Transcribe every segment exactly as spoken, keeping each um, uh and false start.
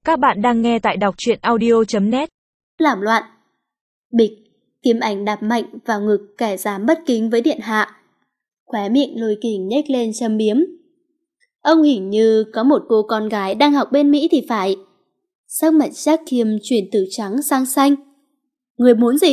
Các bạn đang nghe tại đọc truyện audio chấm net. Làm loạn. Bịch, kiếm ảnh đạp mạnh vào ngực kẻ dám bất kính với điện hạ. Khóe miệng Lôi Kình nhếch lên châm biếm. Ông hình như có một cô con gái đang học bên Mỹ thì phải. Sắc mặt Jack Khiêm chuyển từ trắng sang xanh. Người muốn gì?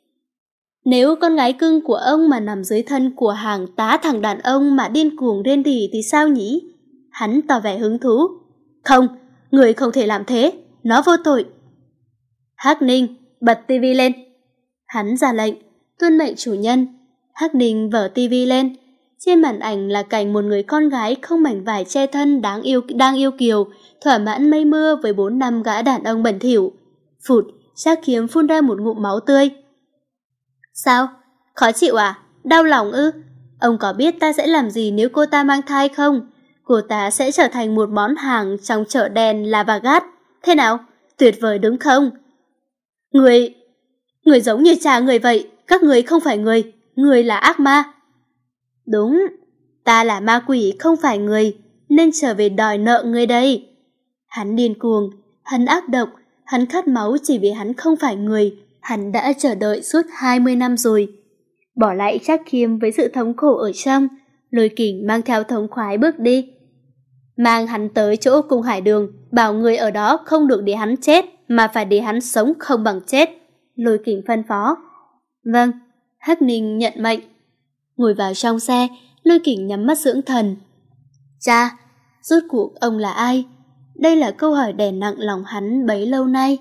Nếu con gái cưng của ông mà nằm dưới thân của hàng tá thằng đàn ông mà điên cuồng rên rỉ thì sao nhỉ? Hắn tỏ vẻ hứng thú. Không, người không thể làm thế, nó vô tội. Hắc Ninh, bật tivi lên. Hắn ra lệnh, tuân mệnh chủ nhân. Hắc Ninh vở tivi lên. Trên màn ảnh là cảnh một người con gái không mảnh vải che thân đáng yêu đang yêu kiều, thỏa mãn mây mưa với bốn năm gã đàn ông bẩn thỉu. Phụt, Jack Khiêm phun ra một ngụm máu tươi. Sao? Khó chịu à? Đau lòng ư? Ông có biết ta sẽ làm gì nếu cô ta mang thai không? Cô ta sẽ trở thành một món hàng trong chợ đen Lava Gat. Thế nào? Tuyệt vời đúng không? Người... Người giống như cha người vậy. Các người không phải người. Người là ác ma. Đúng. Ta là ma quỷ không phải người. Nên trở về đòi nợ người đây. Hắn điên cuồng. Hắn ác độc. Hắn khát máu chỉ vì hắn không phải người. Hắn đã chờ đợi suốt hai mươi năm rồi. Bỏ lại Jack Khiêm với sự thống khổ ở trong. Lôi Kình mang theo thống khoái bước đi. Mang hắn tới chỗ cung hải đường, bảo người ở đó không được để hắn chết, mà phải để hắn sống không bằng chết. Lôi Kình phân phó. Vâng, Hắc Ninh nhận mệnh. Ngồi vào trong xe, Lôi Kình nhắm mắt dưỡng thần. Cha, rốt cuộc ông là ai? Đây là câu hỏi đè nặng lòng hắn bấy lâu nay.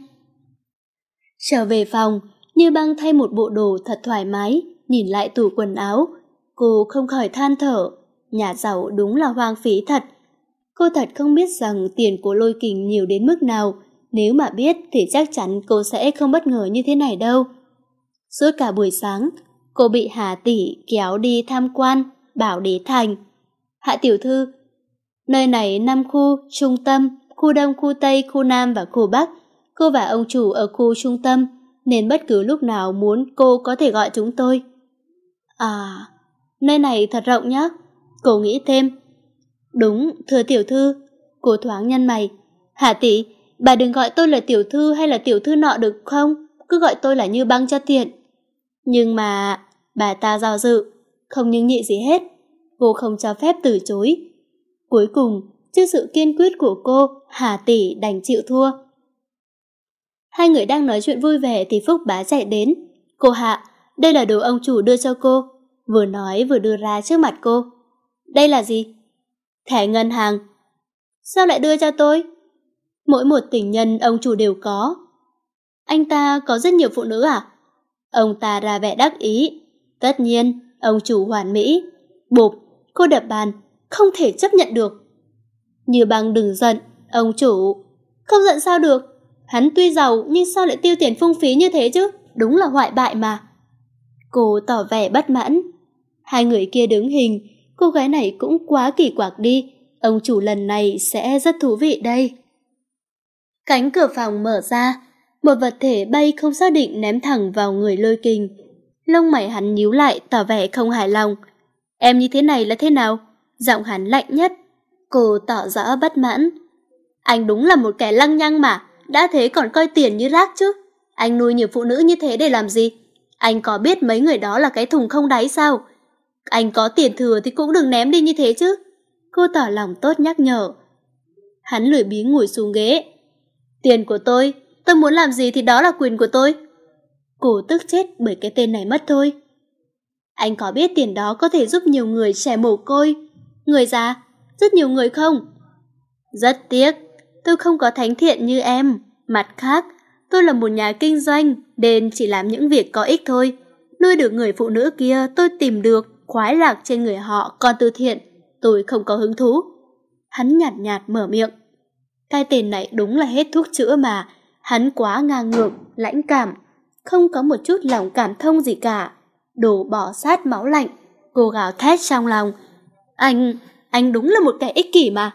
Trở về phòng, Như Băng thay một bộ đồ thật thoải mái, nhìn lại tủ quần áo. Cô không khỏi than thở, nhà giàu đúng là hoang phí thật. Cô thật không biết rằng tiền của Lôi Kình nhiều đến mức nào, nếu mà biết thì chắc chắn cô sẽ không bất ngờ như thế này đâu. Suốt cả buổi sáng, cô bị Hà Tỷ kéo đi tham quan, bảo đế thành. Hạ tiểu thư, nơi này năm khu, trung tâm, khu đông, khu tây, khu nam và khu bắc. Cô và ông chủ ở khu trung tâm, nên bất cứ lúc nào muốn cô có thể gọi chúng tôi. À, nơi này thật rộng nhá. Cô nghĩ thêm. Đúng, thưa tiểu thư. Cô thoáng nhăn mày. Hà tỷ, bà đừng gọi tôi là tiểu thư hay là tiểu thư nọ được không? Cứ gọi tôi là Như Băng cho tiện. Nhưng mà... Bà ta do dự, không nhưng nhị gì hết. Cô không cho phép từ chối. Cuối cùng, trước sự kiên quyết của cô, Hà tỷ đành chịu thua. Hai người đang nói chuyện vui vẻ thì Phúc Bá chạy đến. Cô Hạ, đây là đồ ông chủ đưa cho cô. Vừa nói vừa đưa ra trước mặt cô. Đây là gì? Thẻ ngân hàng. Sao lại đưa cho tôi? Mỗi một tình nhân ông chủ đều có. Anh ta có rất nhiều phụ nữ à? Ông ta ra vẻ đắc ý. Tất nhiên, ông chủ hoàn mỹ. Bụp, cô đập bàn. Không thể chấp nhận được. Như Băng đừng giận, ông chủ. Không giận sao được? Hắn tuy giàu nhưng sao lại tiêu tiền phung phí như thế chứ? Đúng là hoại bại mà. Cô tỏ vẻ bất mãn. Hai người kia đứng hình. Cô gái này cũng quá kỳ quặc đi. Ông chủ lần này sẽ rất thú vị đây. Cánh cửa phòng mở ra. Một vật thể bay không xác định ném thẳng vào người Lôi Kình. Lông mày hắn nhíu lại tỏ vẻ không hài lòng. Em như thế này là thế nào? Giọng hắn lạnh nhất. Cô tỏ rõ bất mãn. Anh đúng là một kẻ lăng nhăng mà. Đã thế còn coi tiền như rác chứ. Anh nuôi nhiều phụ nữ như thế để làm gì? Anh có biết mấy người đó là cái thùng không đáy sao? Anh có tiền thừa thì cũng đừng ném đi như thế chứ. Cô tỏ lòng tốt nhắc nhở. Hắn lười biếng ngồi xuống ghế. Tiền của tôi, tôi muốn làm gì thì đó là quyền của tôi. Cô tức chết bởi cái tên này mất thôi. Anh có biết tiền đó có thể giúp nhiều người trẻ mồ côi, người già, rất nhiều người không? Rất tiếc, tôi không có thánh thiện như em. Mặt khác, tôi là một nhà kinh doanh nên chỉ làm những việc có ích thôi. Nuôi được người phụ nữ kia tôi tìm được khoái lạc trên người họ còn từ thiện. Tôi không có hứng thú. Hắn nhạt nhạt mở miệng. Cái tên này đúng là hết thuốc chữa mà. Hắn quá ngang ngược, lãnh cảm. Không có một chút lòng cảm thông gì cả. Đồ bỏ sát máu lạnh. Cô gào thét trong lòng. Anh, anh đúng là một kẻ ích kỷ mà.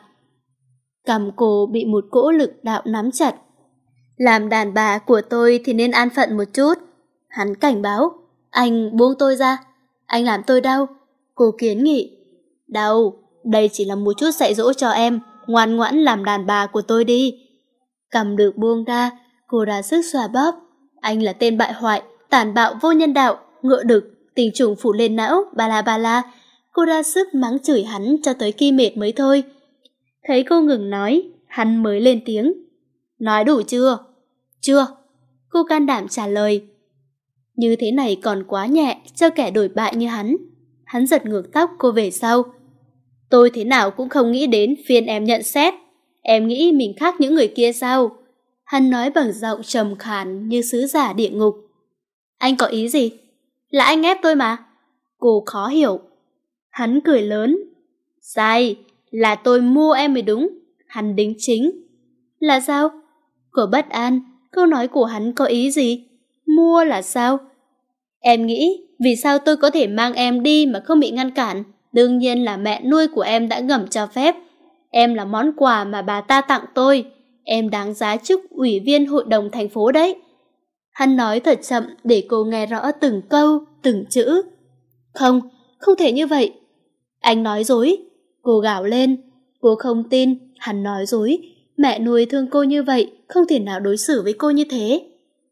Cằm cô bị một cỗ lực đạo nắm chặt. Làm đàn bà của tôi thì nên an phận một chút. Hắn cảnh báo. Anh buông tôi ra. Anh làm tôi đau. Cô kiến nghị. Đau, đây chỉ là một chút dạy dỗ cho em. Ngoan ngoãn làm đàn bà của tôi đi. Cầm được buông ra, cô ra sức xoa bóp. Anh là tên bại hoại, tàn bạo vô nhân đạo, ngựa đực, tình trùng phủ lên não, ba la ba la. Cô ra sức mắng chửi hắn cho tới khi mệt mới thôi. Thấy cô ngừng nói, hắn mới lên tiếng. Nói đủ chưa? Chưa. Cô can đảm trả lời. Như thế này còn quá nhẹ cho kẻ đổi bại như hắn. Hắn giật ngược tóc cô về sau. Tôi thế nào cũng không nghĩ đến phiên em nhận xét. Em nghĩ mình khác những người kia sao? Hắn nói bằng giọng trầm khàn như sứ giả địa ngục. Anh có ý gì? Là anh ép tôi mà. Cô khó hiểu. Hắn cười lớn. Sai, là tôi mua em mới đúng. Hắn đính chính. Là sao? Cô bất an, câu nói của hắn có ý gì? Mua là sao? Em nghĩ vì sao tôi có thể mang em đi mà không bị ngăn cản? Đương nhiên là mẹ nuôi của em đã ngầm cho phép. Em là món quà mà bà ta tặng tôi. Em đáng giá chức ủy viên hội đồng thành phố đấy. Hắn nói thật chậm để cô nghe rõ từng câu, từng chữ. Không, không thể như vậy. Anh nói dối. Cô gào lên. Cô không tin, hắn nói dối. Mẹ nuôi thương cô như vậy, không thể nào đối xử với cô như thế.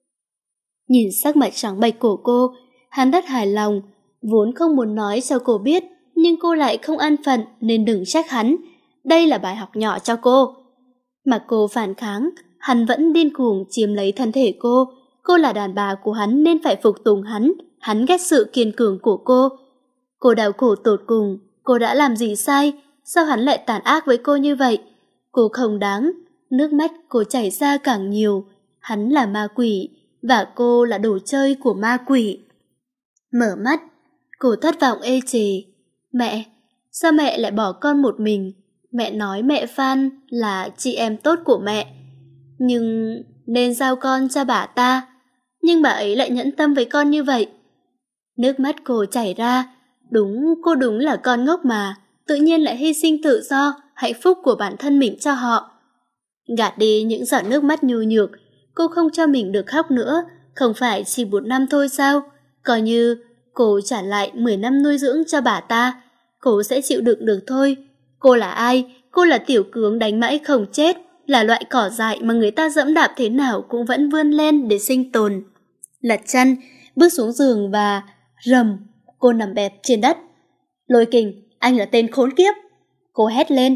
Nhìn sắc mặt trắng bệch của cô, hắn rất hài lòng. Vốn không muốn nói cho cô biết, nhưng cô lại không an phận nên đừng trách hắn. Đây là bài học nhỏ cho cô. Mà cô phản kháng, hắn vẫn điên cuồng chiếm lấy thân thể cô. Cô là đàn bà của hắn nên phải phục tùng hắn. Hắn ghét sự kiên cường của cô. Cô đau khổ tột cùng. Cô đã làm gì sai? Sao hắn lại tàn ác với cô như vậy? Cô không đáng. Nước mắt cô chảy ra càng nhiều. Hắn là ma quỷ, và cô là đồ chơi của ma quỷ. Mở mắt, cô thất vọng ê chề. Mẹ, sao mẹ lại bỏ con một mình? Mẹ nói mẹ Phan là chị em tốt của mẹ, nhưng nên giao con cho bà ta. Nhưng bà ấy lại nhẫn tâm với con như vậy. Nước mắt cô chảy ra. Đúng, cô đúng là con ngốc mà, tự nhiên lại hy sinh tự do, hạnh phúc của bản thân mình cho họ. Gạt đi những giọt nước mắt nhu nhược, cô không cho mình được khóc nữa. Không phải chỉ một năm thôi sao? Coi như cô trả lại mười năm nuôi dưỡng cho bà ta, cô sẽ chịu đựng được thôi. Cô là ai? Cô là tiểu cướng đánh mãi không chết, là loại cỏ dại mà người ta dẫm đạp thế nào cũng vẫn vươn lên để sinh tồn. Lật chân, bước xuống giường và rầm, cô nằm bẹp trên đất. Lôi Kình, anh là tên khốn kiếp. Cô hét lên.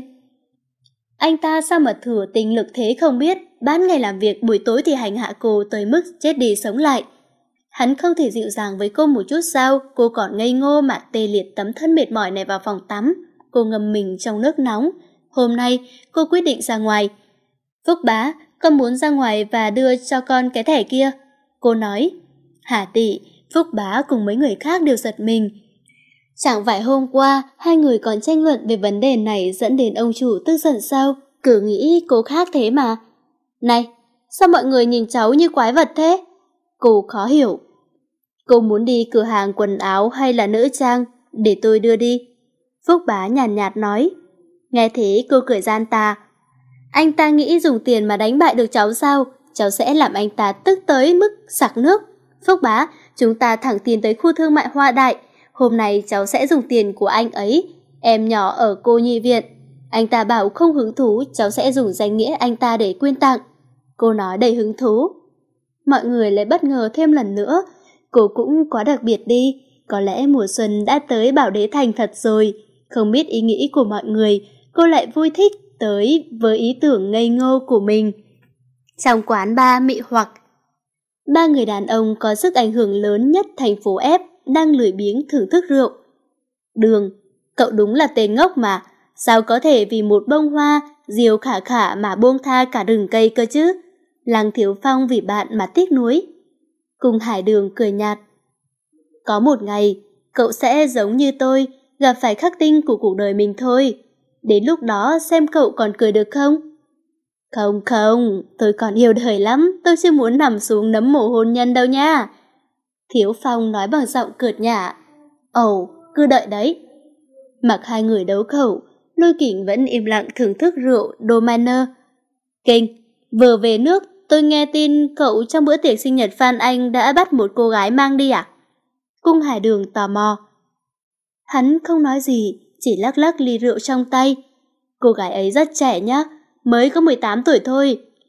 Anh ta sao mà thừa tình lực thế không biết, ban ngày làm việc, buổi tối thì hành hạ cô tới mức chết đi sống lại. Hắn không thể dịu dàng với cô một chút sao? Cô còn ngây ngô mà tê liệt tấm thân mệt mỏi này vào phòng tắm. Cô ngâm mình trong nước nóng. Hôm nay cô quyết định ra ngoài. Phúc bá, con muốn ra ngoài và đưa cho con cái thẻ kia. Cô nói. Hà tỷ, Phúc bá cùng mấy người khác đều giật mình. Chẳng phải hôm qua hai người còn tranh luận về vấn đề này dẫn đến ông chủ tức giận sao? Cứ nghĩ cô khác thế mà. Này, sao mọi người nhìn cháu như quái vật thế? Cô khó hiểu. Cô muốn đi cửa hàng quần áo hay là nữ trang? Để tôi đưa đi. Phúc bá nhàn nhạt, nhạt nói. Nghe thế cô cười gian tà. Anh ta nghĩ dùng tiền mà đánh bại được cháu sao? Cháu sẽ làm anh ta tức tới mức sặc nước. Phúc bá, chúng ta thẳng tiến tới khu thương mại Hoa Đại. Hôm nay cháu sẽ dùng tiền của anh ấy. Em nhỏ ở cô nhi viện. Anh ta bảo không hứng thú, cháu sẽ dùng danh nghĩa anh ta để quyên tặng. Cô nói đầy hứng thú. Mọi người lại bất ngờ thêm lần nữa. Cô cũng quá đặc biệt đi. Có lẽ mùa xuân đã tới Bảo Đế Thành thật rồi. Không biết ý nghĩ của mọi người, cô lại vui thích tới với ý tưởng ngây ngô của mình. Trong quán bar mị hoặc, ba người đàn ông có sức ảnh hưởng lớn nhất thành phố F đang lười biếng thưởng thức rượu. Đường, cậu đúng là tên ngốc mà. Sao có thể vì một bông hoa, diều khả khả mà buông tha cả rừng cây cơ chứ? Lăng Thiếu Phong vì bạn mà tiếc nuối. Cùng Hải Đường cười nhạt. Có một ngày, cậu sẽ giống như tôi, gặp phải khắc tinh của cuộc đời mình thôi. Đến lúc đó xem cậu còn cười được không? Không không, tôi còn yêu đời lắm, tôi chưa muốn nằm xuống nấm mồ hôn nhân đâu nha. Thiếu Phong nói bằng giọng cợt nhả. Ồ, cứ đợi đấy. Mặc hai người đấu khẩu, Lôi Kình vẫn im lặng thưởng thức rượu Dominer. Kinh, vừa về nước, tôi nghe tin cậu trong bữa tiệc sinh nhật Phan Anh đã bắt một cô gái mang đi à? Cung Hải Đường tò mò. Hắn không nói gì, chỉ lắc lắc ly rượu trong tay. Cô gái ấy rất trẻ nhá, mới có mười tám tuổi thôi,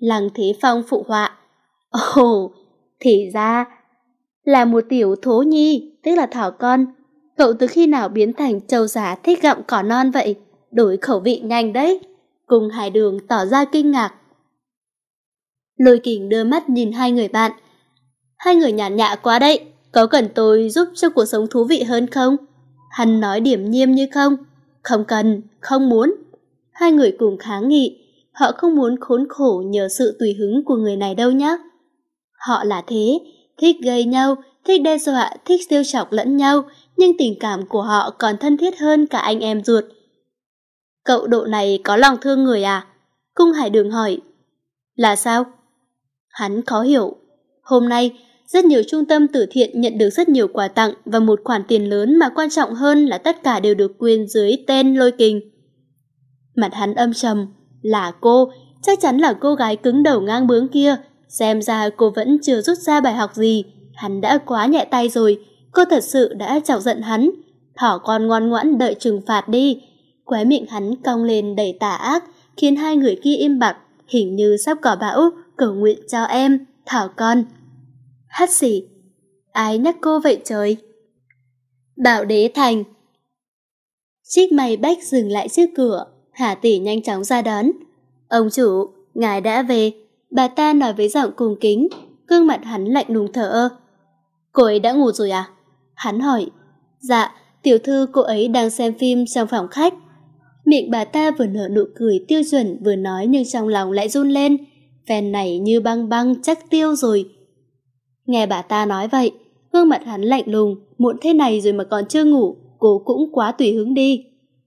Lăng Thế Phong phụ họa. Ồ, thì ra là một tiểu thố nhi, tức là thỏ con. Cậu từ khi nào biến thành trâu già thích gặm cỏ non vậy? Đổi khẩu vị nhanh đấy. Cùng Hải Đường tỏ ra kinh ngạc. Lôi Kình đưa mắt nhìn hai người bạn. Hai người nhàn nhã quá đấy, có cần tôi giúp cho cuộc sống thú vị hơn không? Hắn nói điểm nhiêm như không. Không cần, không muốn. Hai người cùng kháng nghị. Họ không muốn khốn khổ nhờ sự tùy hứng của người này đâu nhé. Họ là thế, thích gây nhau, thích đe dọa, thích trêu chọc lẫn nhau, nhưng tình cảm của họ còn thân thiết hơn cả anh em ruột. Cậu độ này có lòng thương người à? Cung Hải Đường hỏi. Là sao? Hắn khó hiểu. Hôm nay, rất nhiều trung tâm từ thiện nhận được rất nhiều quà tặng và một khoản tiền lớn mà quan trọng hơn là tất cả đều được quyên dưới tên Lôi Kình. Mặt hắn âm trầm. Là cô, chắc chắn là cô gái cứng đầu ngang bướng kia. Xem ra cô vẫn chưa rút ra bài học gì. Hắn đã quá nhẹ tay rồi. Cô thật sự đã chọc giận hắn. Thỏ con ngoan ngoãn đợi trừng phạt đi. Khóe miệng hắn cong lên đầy tà ác, khiến hai người kia im bặt, hình như sắp có bão. Cầu nguyện cho em, thỏ con. Hắt xì. Ai nhắc cô vậy trời? Bảo Đế Thành. Chiếc may bách dừng lại trước cửa. Hà tỷ nhanh chóng ra đón. Ông chủ, ngài đã về. Bà ta nói với giọng cung kính. Gương mặt hắn lạnh lùng thở ơ. Cô ấy đã ngủ rồi à? Hắn hỏi. Dạ, tiểu thư cô ấy đang xem phim trong phòng khách. Miệng bà ta vừa nở nụ cười tiêu chuẩn vừa nói, nhưng trong lòng lại run lên. Phen này như băng băng chắc tiêu rồi. Nghe bà ta nói vậy, gương mặt hắn lạnh lùng. Muộn thế này rồi mà còn chưa ngủ, cô cũng quá tùy hứng đi.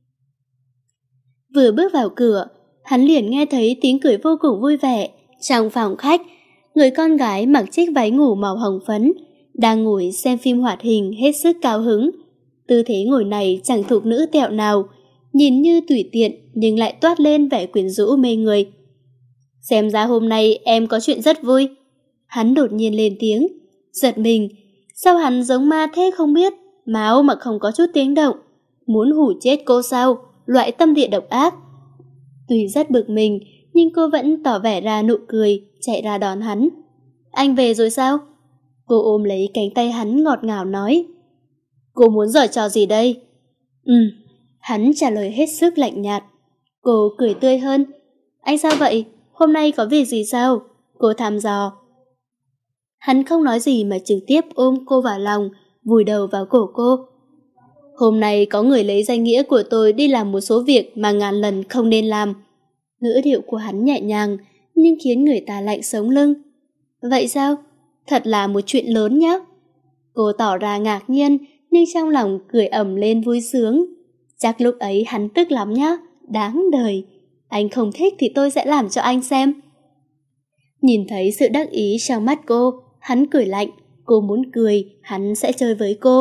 Vừa bước vào cửa, hắn liền nghe thấy tiếng cười vô cùng vui vẻ. Trong phòng khách, người con gái mặc chiếc váy ngủ màu hồng phấn đang ngồi xem phim hoạt hình hết sức cao hứng. Tư thế ngồi này chẳng thuộc nữ tẹo nào, nhìn như tùy tiện nhưng lại toát lên vẻ quyến rũ mê người. Xem ra hôm nay em có chuyện rất vui. Hắn đột nhiên lên tiếng. Giật mình, sao hắn giống ma thế không biết, máu mà không có chút tiếng động. Muốn hủ chết cô sao? Loại tâm địa độc ác. Tuy rất bực mình, nhưng cô vẫn tỏ vẻ ra nụ cười, chạy ra đón hắn. Anh về rồi sao? Cô ôm lấy cánh tay hắn ngọt ngào nói. Cô muốn giở trò gì đây? Ừ, hắn trả lời hết sức lạnh nhạt. Cô cười tươi hơn. Anh sao vậy? Hôm nay có việc gì sao? Cô thăm dò. Hắn không nói gì mà trực tiếp ôm cô vào lòng, vùi đầu vào cổ cô. Hôm nay có người lấy danh nghĩa của tôi đi làm một số việc mà ngàn lần không nên làm. Ngữ điệu của hắn nhẹ nhàng, nhưng khiến người ta lạnh sống lưng. Vậy sao? Thật là một chuyện lớn nhá. Cô tỏ ra ngạc nhiên, nhưng trong lòng cười ầm lên vui sướng. Chắc lúc ấy hắn tức lắm nhá. Đáng đời. Anh không thích thì tôi sẽ làm cho anh xem. Nhìn thấy sự đắc ý trong mắt cô, hắn cười lạnh. Cô muốn cười, hắn sẽ chơi với cô.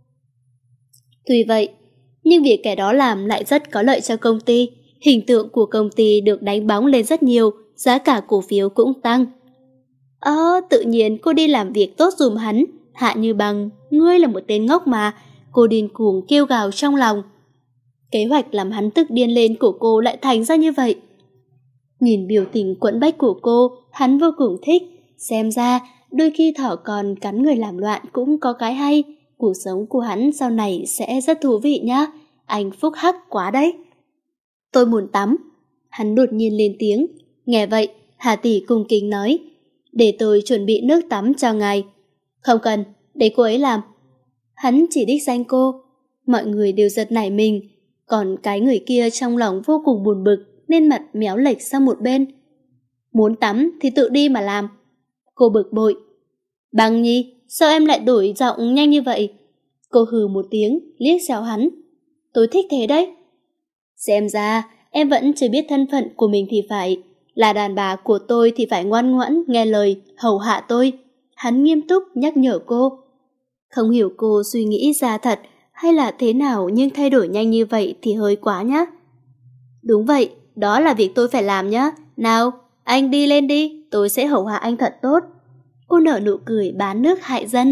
Tuy vậy, nhưng việc kẻ đó làm lại rất có lợi cho công ty. Hình tượng của công ty được đánh bóng lên rất nhiều, giá cả cổ phiếu cũng tăng. Ơ, tự nhiên cô đi làm việc tốt dùm hắn. Hạ Như Bằng, ngươi là một tên ngốc mà. Cô điên cuồng kêu gào trong lòng. Kế hoạch làm hắn tức điên lên của cô lại thành ra như vậy. Nhìn biểu tình quẫn bách của cô, hắn vô cùng thích. Xem ra, đôi khi thỏ con cắn người làm loạn cũng có cái hay. Cuộc sống của hắn sau này sẽ rất thú vị nhá. Anh phúc hắc quá đấy. Tôi muốn tắm. Hắn đột nhiên lên tiếng. Nghe vậy, Hà tỷ cung kính nói. Để tôi chuẩn bị nước tắm cho ngài. Không cần, để cô ấy làm. Hắn chỉ đích danh cô. Mọi người đều giật nảy mình. Còn cái người kia trong lòng vô cùng buồn bực, nên mặt méo lệch sang một bên. Muốn tắm thì tự đi mà làm. Cô bực bội. Bằng Nhi, sao em lại đổi giọng nhanh như vậy? Cô hừ một tiếng, liếc xéo hắn. Tôi thích thế đấy. Xem ra, em vẫn chưa biết thân phận của mình thì phải. Là đàn bà của tôi thì phải ngoan ngoãn, nghe lời, hầu hạ tôi. Hắn nghiêm túc nhắc nhở cô. Không hiểu cô suy nghĩ ra thật hay là thế nào, nhưng thay đổi nhanh như vậy thì hơi quá nhá. Đúng vậy, đó là việc tôi phải làm nhá. Nào, anh đi lên đi, tôi sẽ hầu hạ anh thật tốt. Cô nở nụ cười bán nước hại dân.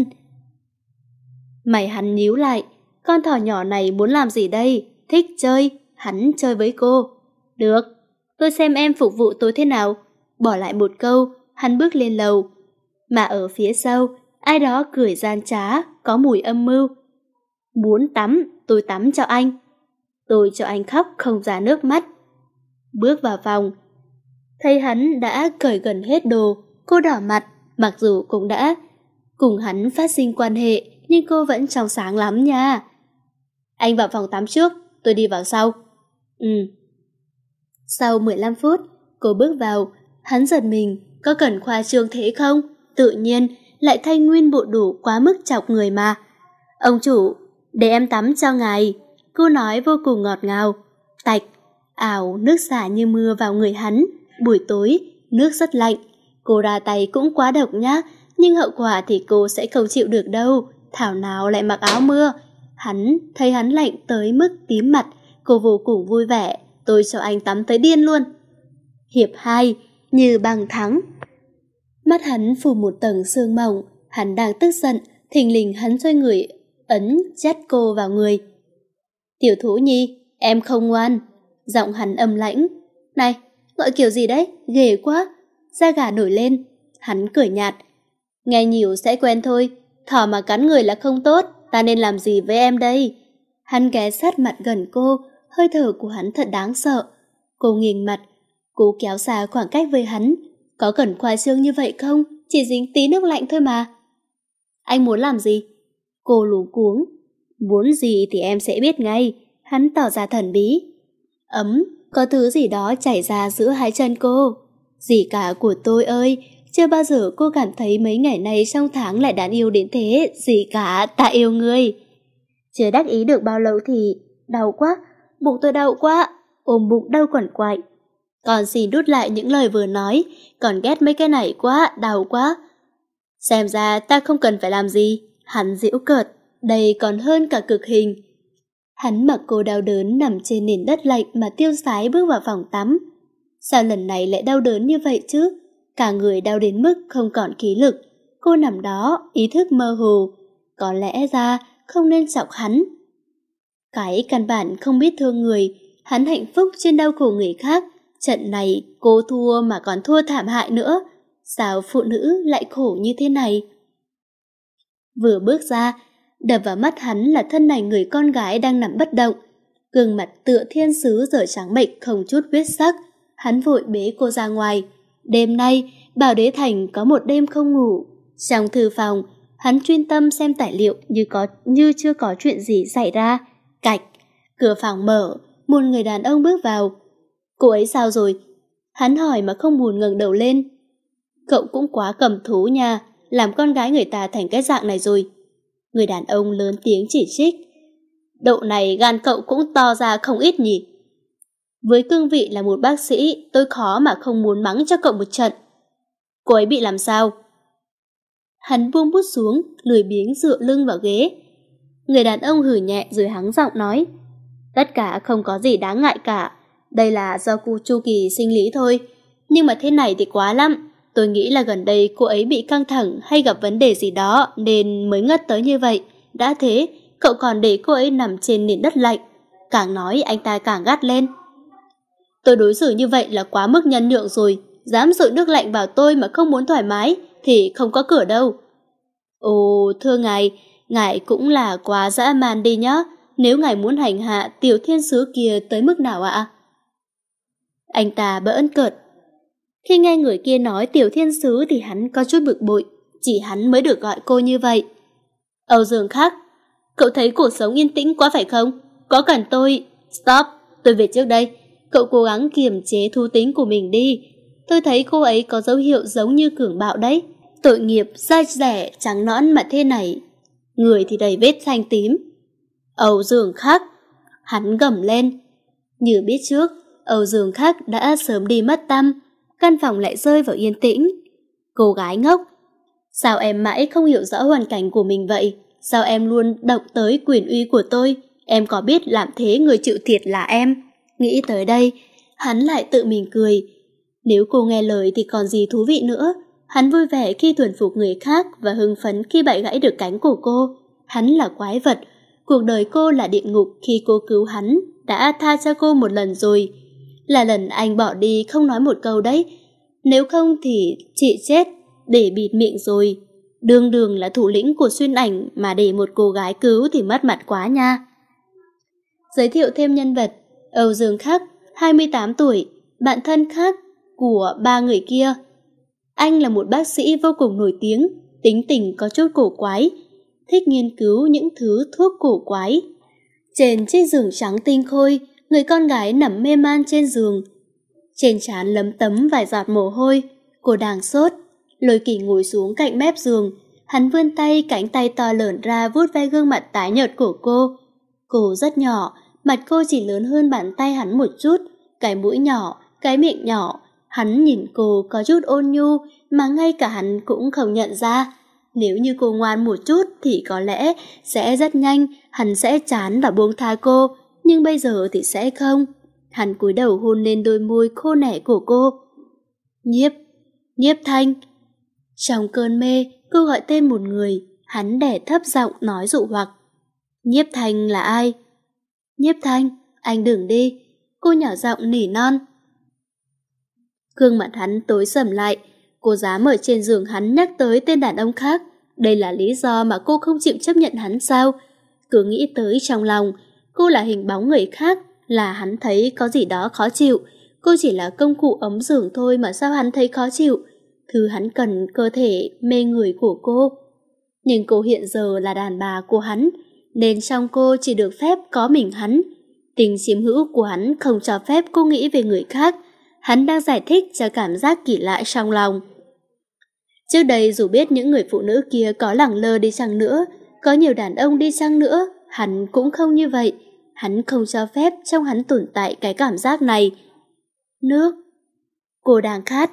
Mày hắn nhíu lại. Con thỏ nhỏ này muốn làm gì đây? Thích chơi, hắn chơi với cô. Được, tôi xem em phục vụ tôi thế nào. bỏ lại một câu, hắn bước lên lầu. Mà ở phía sau, ai đó cười gian trá, có mùi âm mưu. Muốn tắm, tôi tắm cho anh. Tôi cho anh khóc không ra nước mắt. Bước vào phòng, thấy hắn đã cởi gần hết đồ, cô đỏ mặt, mặc dù cũng đã cùng hắn phát sinh quan hệ, nhưng cô vẫn trong sáng lắm nha. Anh vào phòng tắm trước, tôi đi vào sau. Ừ. Sau mười lăm phút, cô bước vào, hắn giật mình, có cần khoa trương thế không? Tự nhiên, lại thay nguyên bộ đồ quá mức chọc người mà. Ông chủ, để em tắm cho ngài. Cô nói vô cùng ngọt ngào. Tạch, ảo, nước xả như mưa vào người hắn. Buổi tối, nước rất lạnh. Cô ra tay cũng quá độc nhá, nhưng hậu quả thì cô sẽ không chịu được đâu. Thảo nào lại mặc áo mưa. Hắn, thấy hắn lạnh tới mức tím mặt, cô vô cùng vui vẻ. Tôi cho anh tắm tới điên luôn. Hiệp hai, như bằng thắng. Mắt hắn phủ một tầng sương mỏng, hắn đang tức giận, thình lình hắn xoay người, ấn chát cô vào người. Tiểu Thú Nhi, em không ngoan. Giọng hắn âm lãnh. Này, gọi kiểu gì đấy, ghê quá. Da gà nổi lên, hắn cười nhạt. Nghe nhiều sẽ quen thôi, thỏ mà cắn người là không tốt, ta nên làm gì với em đây? Hắn ghé sát mặt gần cô, hơi thở của hắn thật đáng sợ. Cô nghiêng mặt, cố kéo xa khoảng cách với hắn. Có cần khoa trương như vậy không? Chỉ dính tí nước lạnh thôi mà. Anh muốn làm gì? Cô luống cuống. Muốn gì thì em sẽ biết ngay. Hắn tỏ ra thần bí. Ấm, có thứ gì đó chảy ra giữa hai chân cô. Dì cả của tôi ơi, chưa bao giờ cô cảm thấy mấy ngày nay trong tháng lại đáng yêu đến thế. Dì cả, ta yêu ngươi. Chưa đắc ý được bao lâu thì đau quá, bụng tôi đau quá, ôm bụng đau quằn quại. Còn xin đút lại những lời vừa nói, còn ghét mấy cái này quá, đau quá. Xem ra ta không cần phải làm gì. Hắn giễu cợt, đây còn hơn cả cực hình. Hắn mặc cô đau đớn nằm trên nền đất lạnh mà tiêu sái bước vào phòng tắm. Sao lần này lại đau đớn như vậy chứ? Cả người đau đến mức không còn khí lực. Cô nằm đó, ý thức mơ hồ. Có lẽ ra không nên chọc hắn. Cái căn bản không biết thương người, hắn hạnh phúc trên đau khổ người khác. Trận này cô thua mà còn thua thảm hại nữa. Sao phụ nữ lại khổ như thế này? Vừa bước ra, đập vào mắt hắn là thân này người con gái đang nằm bất động. Gương mặt tựa thiên sứ giờ trắng bệch không chút huyết sắc. Hắn vội bế cô ra ngoài. Đêm nay, Bảo Đế Thành có một đêm không ngủ. Trong thư phòng, hắn chuyên tâm xem tài liệu như có như chưa có chuyện gì xảy ra. Cạch, cửa phòng mở, một người đàn ông bước vào. Cô ấy sao rồi? Hắn hỏi mà không buồn ngẩng đầu lên. Cậu cũng quá cầm thú nha, làm con gái người ta thành cái dạng này rồi. Người đàn ông lớn tiếng chỉ trích. Độ này gan cậu cũng to ra không ít nhỉ. Với cương vị là một bác sĩ, tôi khó mà không muốn mắng cho cậu một trận. Cô ấy bị làm sao? Hắn buông bút xuống, lười biếng dựa lưng vào ghế. Người đàn ông hử nhẹ rồi hắng giọng nói. Tất cả không có gì đáng ngại cả. Đây là do cu chu kỳ sinh lý thôi. Nhưng mà thế này thì quá lắm. Tôi nghĩ là gần đây cô ấy bị căng thẳng hay gặp vấn đề gì đó nên mới ngất tới như vậy. Đã thế, cậu còn để cô ấy nằm trên nền đất lạnh. Càng nói anh ta càng gắt lên. Tôi đối xử như vậy là quá mức nhân nhượng rồi. Dám dội nước lạnh vào tôi mà không muốn thoải mái thì không có cửa đâu. Ồ, thưa ngài, ngài cũng là quá dã man đi nhá. Nếu ngài muốn hành hạ tiểu thiên sứ kia tới mức nào ạ? Anh ta bỡn cợt. Khi nghe người kia nói tiểu thiên sứ thì hắn có chút bực bội. Chỉ hắn mới được gọi cô như vậy. Âu Dương Khắc, cậu thấy cuộc sống yên tĩnh quá phải không? Có cần tôi... Stop, tôi về trước đây. Cậu cố gắng kiềm chế thú tính của mình đi. Tôi thấy cô ấy có dấu hiệu giống như cường bạo đấy. Tội nghiệp, da rẻ, trắng nõn mà thế này. Người thì đầy vết xanh tím. Âu Dương Khắc, hắn gầm lên. Như biết trước, Âu Dương Khắc đã sớm đi mất tăm. Căn phòng lại rơi vào yên tĩnh. Cô gái ngốc, sao em mãi không hiểu rõ hoàn cảnh của mình vậy? Sao em luôn động tới quyền uy của tôi? Em có biết làm thế người chịu thiệt là em? Nghĩ tới đây, hắn lại tự mình cười. Nếu cô nghe lời thì còn gì thú vị nữa. Hắn vui vẻ khi thuần phục người khác và hưng phấn khi bại gãy được cánh của cô. Hắn là quái vật. Cuộc đời cô là địa ngục khi cô cứu hắn, đã tha cho cô một lần rồi. Là lần anh bỏ đi không nói một câu đấy. Nếu không thì chị chết để bịt miệng rồi. Đường đường là thủ lĩnh của Xuyên Ảnh mà để một cô gái cứu thì mất mặt quá nha. Giới thiệu thêm nhân vật: Âu Dương Khắc, hai mươi tám tuổi, bạn thân khác của ba người kia. Anh là một bác sĩ vô cùng nổi tiếng, tính tình có chút cổ quái, thích nghiên cứu những thứ thuốc cổ quái. Trên chiếc giường trắng tinh khôi, người con gái nằm mê man trên giường. Trên trán lấm tấm vài giọt mồ hôi, cô đang sốt. Lôi Kỳ ngồi xuống cạnh mép giường, hắn vươn tay, cánh tay to lớn ra vuốt ve gương mặt tái nhợt của cô. Cô rất nhỏ, mặt cô chỉ lớn hơn bàn tay hắn một chút, cái mũi nhỏ, cái miệng nhỏ. Hắn nhìn cô có chút ôn nhu mà ngay cả hắn cũng không nhận ra. Nếu như cô ngoan một chút thì có lẽ sẽ rất nhanh hắn sẽ chán và buông tha cô, nhưng bây giờ thì sẽ không. Hắn cúi đầu hôn lên đôi môi khô nẻ của cô. Nhiếp, Nhiếp Thanh. Trong cơn mê, cô gọi tên một người, hắn đè thấp giọng nói dụ hoặc. Nhiếp Thanh là ai? Nhiếp Thanh, anh đừng đi. Cô nhỏ giọng nỉ non. Gương mặt hắn tối sầm lại, cô dám ở trên giường hắn nhắc tới tên đàn ông khác. Đây là lý do mà cô không chịu chấp nhận hắn sao? Cứ nghĩ tới trong lòng, cô là hình bóng người khác, là hắn thấy có gì đó khó chịu. Cô chỉ là công cụ ấm giường thôi mà sao hắn thấy khó chịu? Thứ hắn cần cơ thể mê người của cô. Nhưng cô hiện giờ là đàn bà của hắn, nên trong cô chỉ được phép có mình hắn. Tình chiếm hữu của hắn không cho phép cô nghĩ về người khác. Hắn đang giải thích cho cảm giác kỳ lạ trong lòng. Trước đây dù biết những người phụ nữ kia có lẳng lơ đi chăng nữa, có nhiều đàn ông đi chăng nữa, hắn cũng không như vậy. Hắn không cho phép trong hắn tồn tại cái cảm giác này. Nước. Cô đang khát.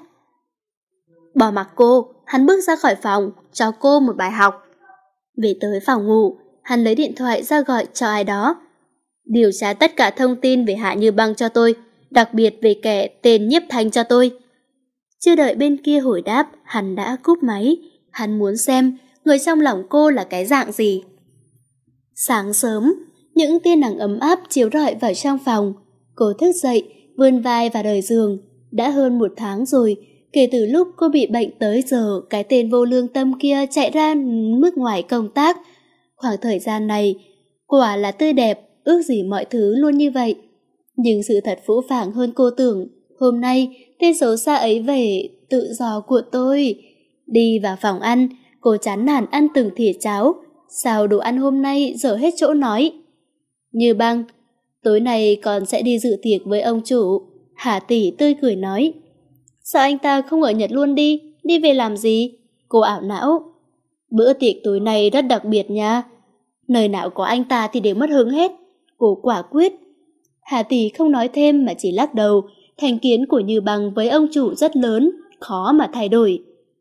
Bỏ mặc cô, hắn bước ra khỏi phòng, cho cô một bài học. Về tới phòng ngủ, hắn lấy điện thoại ra gọi cho ai đó. Điều tra tất cả thông tin về Hạ Như Băng cho tôi, đặc biệt về kẻ tên Nhiếp Thanh cho tôi. Chưa đợi bên kia hồi đáp, hắn đã cúp máy. Hắn muốn xem người trong lòng cô là cái dạng gì. Sáng sớm, những tia nắng ấm áp chiếu rọi vào trong phòng. Cô thức dậy, vươn vai vào đời giường. Đã hơn một tháng rồi, kể từ lúc cô bị bệnh tới giờ, cái tên vô lương tâm kia chạy ra nước ngoài công tác. Khoảng thời gian này, quả là tươi đẹp, ước gì mọi thứ luôn như vậy. Nhưng sự thật phũ phàng hơn cô tưởng. Hôm nay, tên xấu xa ấy về tự do của tôi. Đi vào phòng ăn, cô chán nản ăn từng thìa cháo. Sao đồ ăn hôm nay dở hết chỗ nói. Như Băng, tối nay con sẽ đi dự tiệc với ông chủ. Hà tỷ tươi cười nói. Sao anh ta không ở Nhật luôn đi? Đi về làm gì? Cô ảo não. Bữa tiệc tối nay rất đặc biệt nha. Nơi nào có anh ta thì đều mất hứng hết. Cô quả quyết. Hà tỷ không nói thêm mà chỉ lắc đầu. Thành kiến của Như Băng với ông chủ rất lớn, khó mà thay đổi.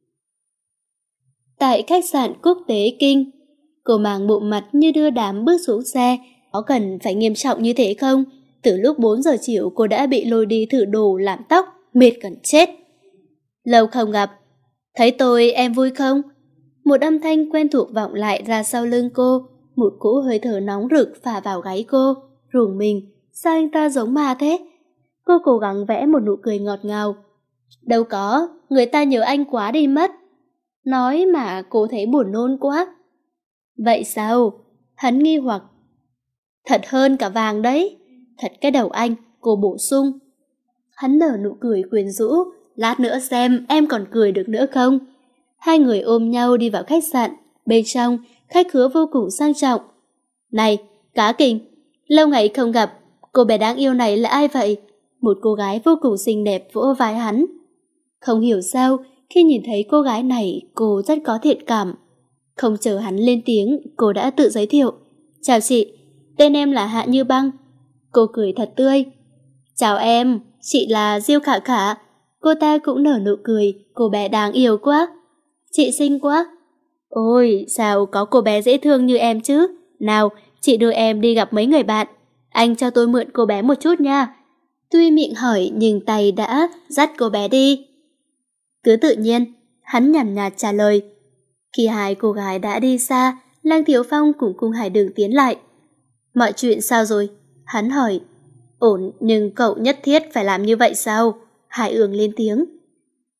Tại khách sạn quốc tế Kinh, cô mang bộ mặt như đưa đám bước xuống xe. Có cần phải nghiêm trọng như thế không? Từ lúc bốn giờ chiều cô đã bị lôi đi thử đồ làm tóc, mệt gần chết. Lâu không gặp, thấy tôi em vui không? Một âm thanh quen thuộc vọng lại ra sau lưng cô. Một cỗ hơi thở nóng rực phả vào gáy cô. Rùng mình, sao anh ta giống ma thế? Cô cố gắng vẽ một nụ cười ngọt ngào. Đâu có, người ta nhớ anh quá đi mất. Nói mà cô thấy buồn nôn quá. Vậy sao? Hắn nghi hoặc. Thật hơn cả vàng đấy. Thật cái đầu anh, cô bổ sung. Hắn nở nụ cười quyến rũ. Lát nữa xem em còn cười được nữa không? Hai người ôm nhau đi vào khách sạn. Bên trong, khách khứa vô cùng sang trọng. Này, Cá Kình, lâu ngày không gặp, cô bé đáng yêu này là ai vậy? Một cô gái vô cùng xinh đẹp vỗ vai hắn. Không hiểu sao, khi nhìn thấy cô gái này, cô rất có thiện cảm. Không chờ hắn lên tiếng, cô đã tự giới thiệu. Chào chị, tên em là Hạ Như Băng. Cô cười thật tươi. Chào em, chị là Diêu Khả Khả. Cô ta cũng nở nụ cười, cô bé đáng yêu quá. Chị xinh quá. Ôi, sao có cô bé dễ thương như em chứ? Nào, chị đưa em đi gặp mấy người bạn. Anh cho tôi mượn cô bé một chút nha. Tuy miệng hỏi nhưng tay đã dắt cô bé đi. Cứ tự nhiên, hắn nhàn nhạt trả lời. Khi hai cô gái đã đi xa, Lăng Thiếu Phong cùng Cung Hải Đường tiến lại. Mọi chuyện sao rồi? Hắn hỏi. Ổn, nhưng cậu nhất thiết phải làm như vậy sao? Hải Ương lên tiếng.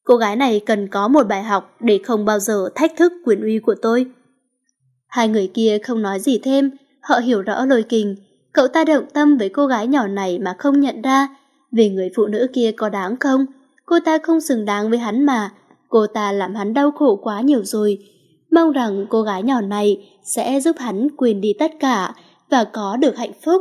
Cô gái này cần có một bài học để không bao giờ thách thức quyền uy của tôi. Hai người kia không nói gì thêm, họ hiểu rõ Lôi Kình. Cậu ta động tâm với cô gái nhỏ này mà không nhận ra, vì người phụ nữ kia có đáng không? Cô ta không xứng đáng với hắn mà, cô ta làm hắn đau khổ quá nhiều rồi. Mong rằng cô gái nhỏ này sẽ giúp hắn quên đi tất cả và có được hạnh phúc.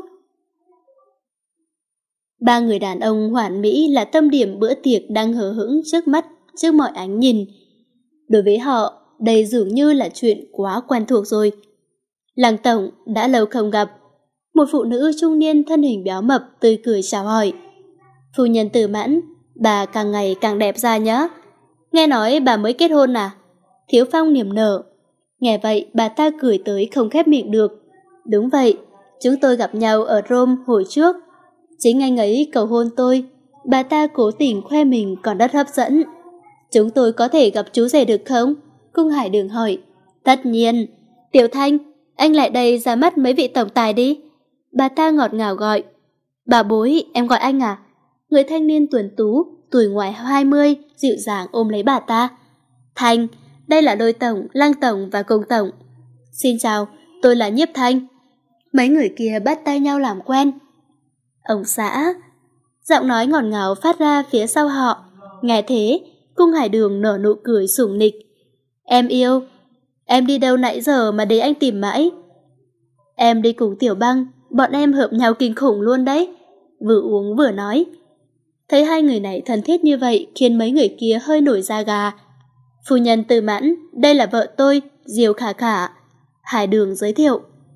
Ba người đàn ông hoàn mỹ là tâm điểm bữa tiệc đang hờ hững trước mắt, trước mọi ánh nhìn. Đối với họ, đây dường như là chuyện quá quen thuộc rồi. Lăng tổng đã lâu không gặp. Một phụ nữ trung niên thân hình béo mập tươi cười chào hỏi. Phu nhân Tử Mãn, bà càng ngày càng đẹp ra nhá. Nghe nói bà mới kết hôn à? Thiếu Phong niềm nở. Nghe vậy bà ta cười tới không khép miệng được. Đúng vậy, chúng tôi gặp nhau ở Rome hồi trước. Chính anh ấy cầu hôn tôi. Bà ta cố tình khoe mình còn rất hấp dẫn. Chúng tôi có thể gặp chú rể được không? Cung Hải Đường hỏi. Tất nhiên. Tiểu Thanh, anh lại đây ra mắt mấy vị tổng tài đi. Bà ta ngọt ngào gọi. Bà bối, em gọi anh à? Người thanh niên tuấn tú, tuổi ngoài hai mươi, dịu dàng ôm lấy bà ta. Thanh, đây là Lôi tổng, Lăng tổng và Cung tổng. Xin chào, tôi là Nhiếp Thanh. Mấy người kia bắt tay nhau làm quen. Ông xã. Giọng nói ngọt ngào phát ra phía sau họ. Nghe thế, Cung Hải Đường nở nụ cười sủng nịch. Em yêu, em đi đâu nãy giờ mà để anh tìm mãi? Em đi cùng Tiểu Băng, bọn em hợp nhau kinh khủng luôn đấy. Vừa uống vừa nói. Thấy hai người này thân thiết như vậy khiến mấy người kia hơi nổi da gà. Phu nhân Từ Mãn, đây là vợ tôi, Diều Khả Khả. Hải Đường giới thiệu.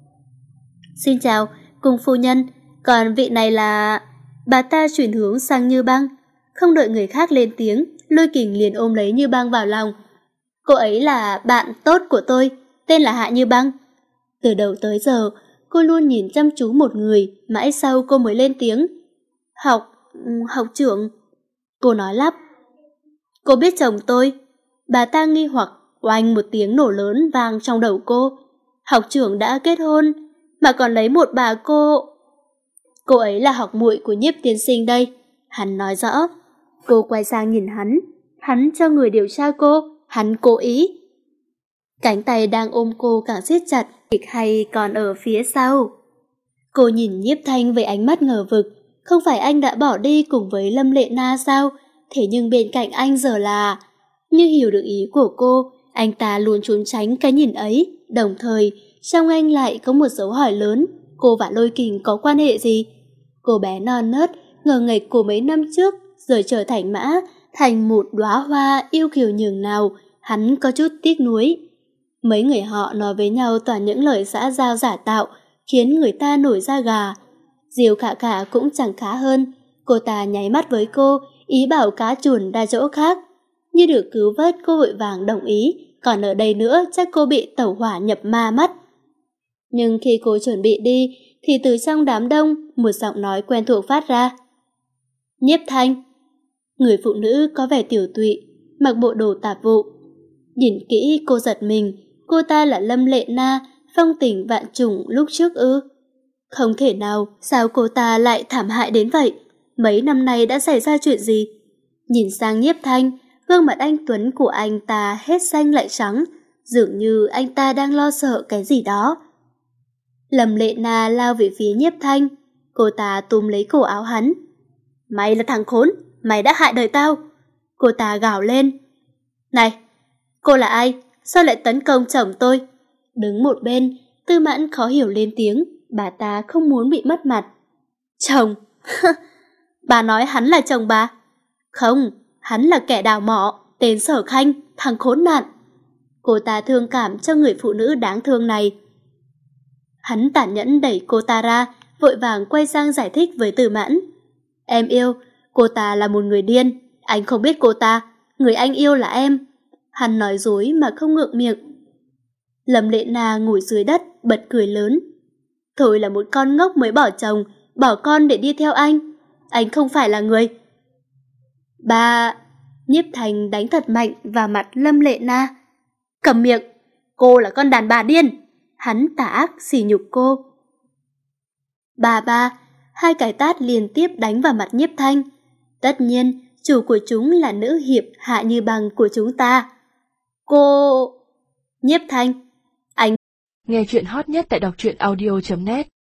Xin chào, cùng phu nhân, còn vị này là... Bà ta chuyển hướng sang Như Băng. Không đợi người khác lên tiếng, Lôi Kình liền ôm lấy Như Băng vào lòng. Cô ấy là bạn tốt của tôi, tên là Hạ Như Băng. Từ đầu tới giờ, cô luôn nhìn chăm chú một người, mãi sau cô mới lên tiếng. Học, học trưởng. Cô nói lắp. Cô biết chồng tôi. Bà ta nghi hoặc, oanh một tiếng nổ lớn vang trong đầu cô. Học trưởng đã kết hôn, mà còn lấy một bà cô. Cô ấy là học muội của Nhiếp tiên sinh đây. Hắn nói rõ. Cô quay sang nhìn hắn. Hắn cho người điều tra cô. Hắn cố ý. Cánh tay đang ôm cô càng siết chặt. Kịch hay còn ở phía sau. Cô nhìn Nhiếp Thanh với ánh mắt ngờ vực. Không phải anh đã bỏ đi cùng với Lâm Lệ Na sao? Thế nhưng bên cạnh anh giờ là... Như hiểu được ý của cô, anh ta luôn trốn tránh cái nhìn ấy. Đồng thời, trong anh lại có một dấu hỏi lớn. Cô và Lôi Kình có quan hệ gì? Cô bé non nớt, ngờ nghệch của mấy năm trước, rồi trở thành mã, thành một đóa hoa yêu kiều nhường nào, hắn có chút tiếc nuối. Mấy người họ nói với nhau toàn những lời xã giao giả tạo, khiến người ta nổi da gà. Diều Khả Khả cũng chẳng khá hơn. Cô ta nháy mắt với cô, ý bảo cá chuồn ra chỗ khác. Như được cứu vớt, cô vội vàng đồng ý, còn ở đây nữa chắc cô bị tẩu hỏa nhập ma mất. Nhưng khi cô chuẩn bị đi, thì từ trong đám đông, một giọng nói quen thuộc phát ra. Nhiếp Thanh. Người phụ nữ có vẻ tiểu tụy, mặc bộ đồ tạp vụ. Nhìn kỹ cô giật mình, cô ta là Lâm Lệ Na, phong tình vạn trùng lúc trước ư. Không thể nào, sao cô ta lại thảm hại đến vậy? Mấy năm nay đã xảy ra chuyện gì? Nhìn sang Nhiếp Thanh, gương mặt anh Tuấn của anh ta hết xanh lại trắng, dường như anh ta đang lo sợ cái gì đó. Lâm Lệ Na lao về phía Nhiếp Thanh, cô ta túm lấy cổ áo hắn. Mày là thằng khốn, mày đã hại đời tao. Cô ta gào lên. Này, cô là ai? Sao lại tấn công chồng tôi? Đứng một bên, Tư Mãn khó hiểu lên tiếng, bà ta không muốn bị mất mặt. Chồng? Bà nói hắn là chồng bà? Không, hắn là kẻ đào mỏ, tên Sở Khanh, thằng khốn nạn. Cô ta thương cảm cho người phụ nữ đáng thương này. Hắn tàn nhẫn đẩy cô ta ra, vội vàng quay sang giải thích với Từ Mãn. Em yêu, cô ta là một người điên, anh không biết cô ta, người anh yêu là em. Hắn nói dối mà không ngượng miệng. Lâm Lệ Na ngồi dưới đất, bật cười lớn. Thôi là một con ngốc mới bỏ chồng, bỏ con để đi theo anh. Anh không phải là người. Ba... Nhiếp Thanh đánh thật mạnh vào mặt Lâm Lệ Na. Cầm miệng, cô là con đàn bà điên. Hắn tà ác sỉ nhục cô. Ba ba, hai cái tát liên tiếp đánh vào mặt Nhiếp Thanh. Tất nhiên, chủ của chúng là nữ hiệp Hạ Như Băng của chúng ta. Cô... Nhiếp Thanh, anh... Nghe chuyện hot nhất tại đọc truyện audio chấm net